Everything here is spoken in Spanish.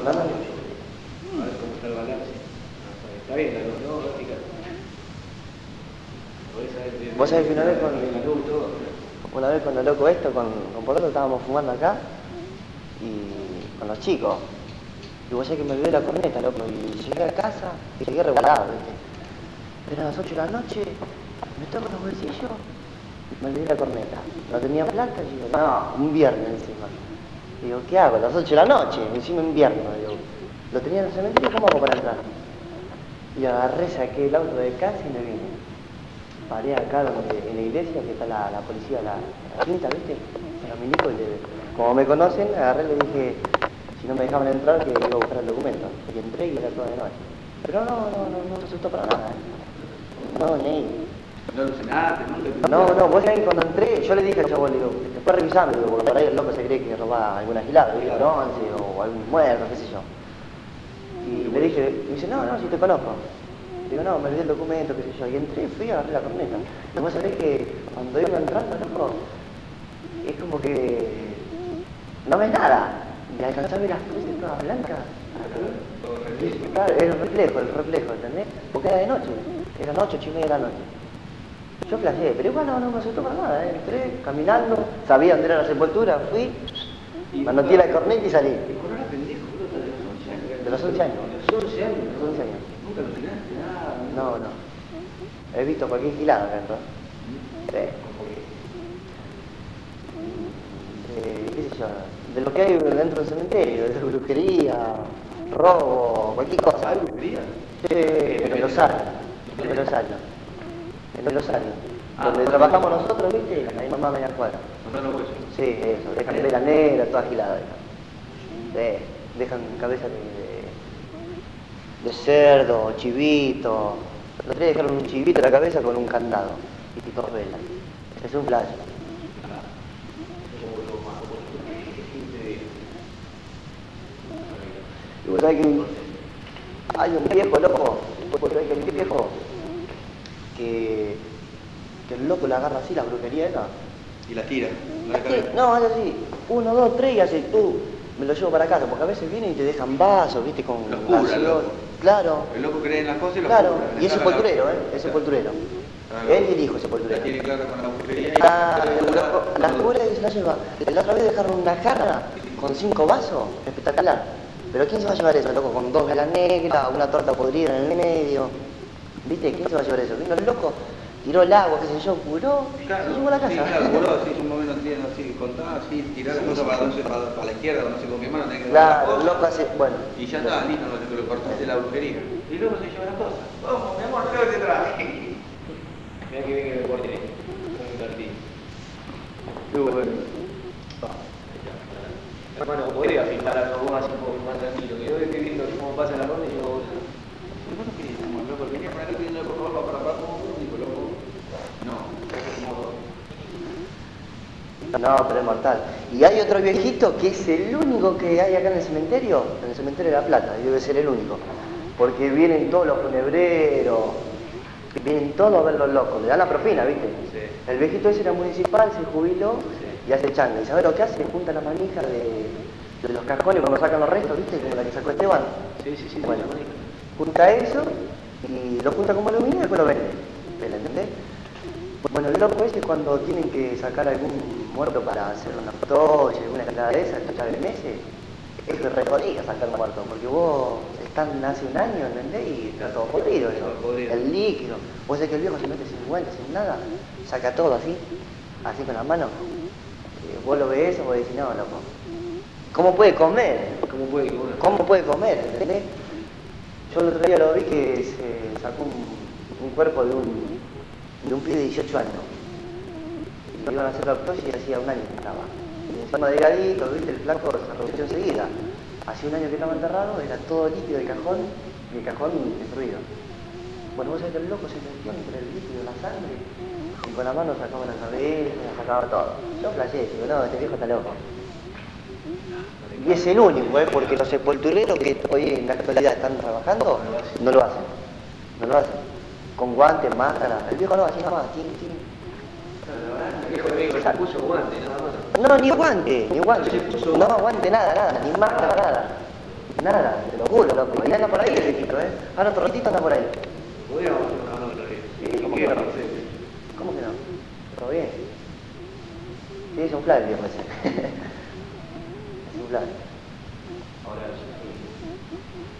la noche. A ver cómo está el balance. Está bien, la lógica. Vos sabés que una vez con el loco esto, con Poroto estábamos fumando acá y con los chicos. Y vos sabés que me olvidé la corneta, loco, y llegué a casa y llegué revolado, ¿viste? Pero a las 8 de la noche me toco los bolsillos, me olvidé la corneta. No tenía plata y digo, no, un viernes encima. Digo, ¿qué hago? A las 8 de la noche, encima invierno, digo. Lo tenía en el cementerio, ¿cómo hago para entrar? Y agarré, saqué el auto de casa y me vine. Paré acá en la iglesia, que está la policía, la quinta, ¿viste? En los milicos, como me conocen, agarré y le dije, si no me dejaban entrar, que iba a buscar el documento. Y entré y era toda de noche. Pero no resultó para nada, ¿eh? No, ni. ¿No alucinaste? No, vos sabés que cuando entré, yo le dije al chabón, le digo, después revisame, digo, porque por ahí el loco se cree que robaba alguna gilada, ¿viste? Bronce o algún muerto, qué sé yo. Y le dije, me dice, no, si te conozco. Digo, no, me olvidé el documento, qué sé yo. Y entré, fui y agarré la corneta. Y vos sabés que cuando iba entrando, loco, es como que no ves nada. Y alcanzaba a ver las cruces todas blancas. Claro, era el reflejo, ¿entendés? Porque era de noche. Eran 8, 8:30 de la noche. Yo flasheé, pero igual no me asustó para nada, ¿eh? Entré caminando, sabía dónde era la sepultura, fui, me anoté la corneta y salí. ¿Y cuando eras pendejo, De los 11 años. ¿De los 11 años? De los 11 años. ¿Nunca alucinaste nada? No. He visto cualquier gilada acá dentro. Sí. ¿Qué sé yo? De lo que hay dentro del cementerio, de brujería, robo, cualquier cosa. ¿Hay brujería? Sí, en el Osario. Donde trabajamos nosotros, ¿viste? Ahí mamá media cuadra. ¿No huesos? Sí, eso. Dejan vela negra, toda gilada. Dejan cabeza de cerdo, chivito. Los otro día dejaron un chivito en la cabeza con un candado. Y todos velas. Es un flash. Y vos sabés que hay un viejo loco, que el loco le agarra así la brujería esa. Y la tira. No, hace así, 1, 2, 3 y hace tú. Me lo llevo para casa, porque a veces vienen y te dejan vasos, viste, con los cura, gaseosa. Claro. El loco cree en las cosas y los Claro, cura. y es sepulturero, es sepulturero. Él y el hijo sepulturero. La tiene clara con la brujería. Las cura y se las lleva. La otra vez dejaron una jarra con 5 vasos, espectacular. Pero ¿quién se va a llevar eso, loco? Con 2 velas negras, una torta podrida en el medio. ¿Viste? ¿Quién se va a llevar eso? Vino el loco, tiró el agua, qué sé yo, curó, claro, se llevó a la casa. Sí, claro, curó, así, un momento entiendo, así, contaba, así, tirar las cosas para la izquierda, o no sé con qué mano, tenés que claro, el loco hace, bueno. Y ya está, listo, no te lo cortaste la brujería. Y luego se lleva las cosas. Vamos, mi amor, ¿qué te traje? Mirá que bien que me corté, un cartín. Qué bueno. Bueno, podría filmar algo más un poco más tranquilo, que yo estoy viendo cómo pasa la ronda y yo... ¿Por qué no querías como loco? Venía para acá pidiendo por ropa para abajo, digo, loco. No, No, pero es mortal. Y hay otro viejito que es el único que hay acá en el cementerio de La Plata, y debe ser el único. Porque vienen todos los funebreros, vienen todos a ver los locos, le dan la propina, ¿viste? Sí. El viejito ese era municipal, se jubiló y hace changa. ¿Y sabés lo que hace? Junta la manija de los cajones cuando sacan los restos, ¿viste? Como la que sacó Esteban. Sí. Bueno, junta eso y lo junta como aluminio y después lo vende. ¿Entendés? Bueno, el loco ese cuando tienen que sacar algún muerto para hacer una autopsia, alguna cagada de esas, ya de meses, es que recorría sacar un muerto, porque vos están hace un año, ¿entendés? Y está todo podrido eso, el líquido. Vos sabés que el viejo se mete sin guantes, sin nada, saca todo así con la mano. Vos lo ves eso, vos decís, no, loco, ¿cómo puede comer? ¿Cómo puede comer? ¿Entendés? Yo el otro día lo vi que se sacó un cuerpo de un pibe de 18 años. Y iban a hacer la autopsia y hacía un año que estaba. Y encima delgadito, ¿viste? El flaco se rompió enseguida. Hacía un año que estaba enterrado, era todo líquido el cajón y el cajón destruido. Bueno, vos sabés que el loco se metió entre el líquido y la sangre y con la mano sacaba la cabeza, sacaba todo. Yo flasheé, digo, no, este viejo está loco. Y es el único, porque los sepultureros que hoy en la actualidad están trabajando no lo hacen. Con guantes, máscara. El viejo no, así nomás, tin. El viejo amigo se puso guante, nada más. No, ni guante. No, guante, nada, ni máscara, Nada, te lo juro, loco. Y anda por ahí el viejito, ¿eh? Ahora otro ratito anda por ahí. Podríamos hacer una nota de Sí, ¿cómo que no? ¿Cómo que no? ¿Todo bien? Sí, es un fly el viejo ese. Es un fly. Ahora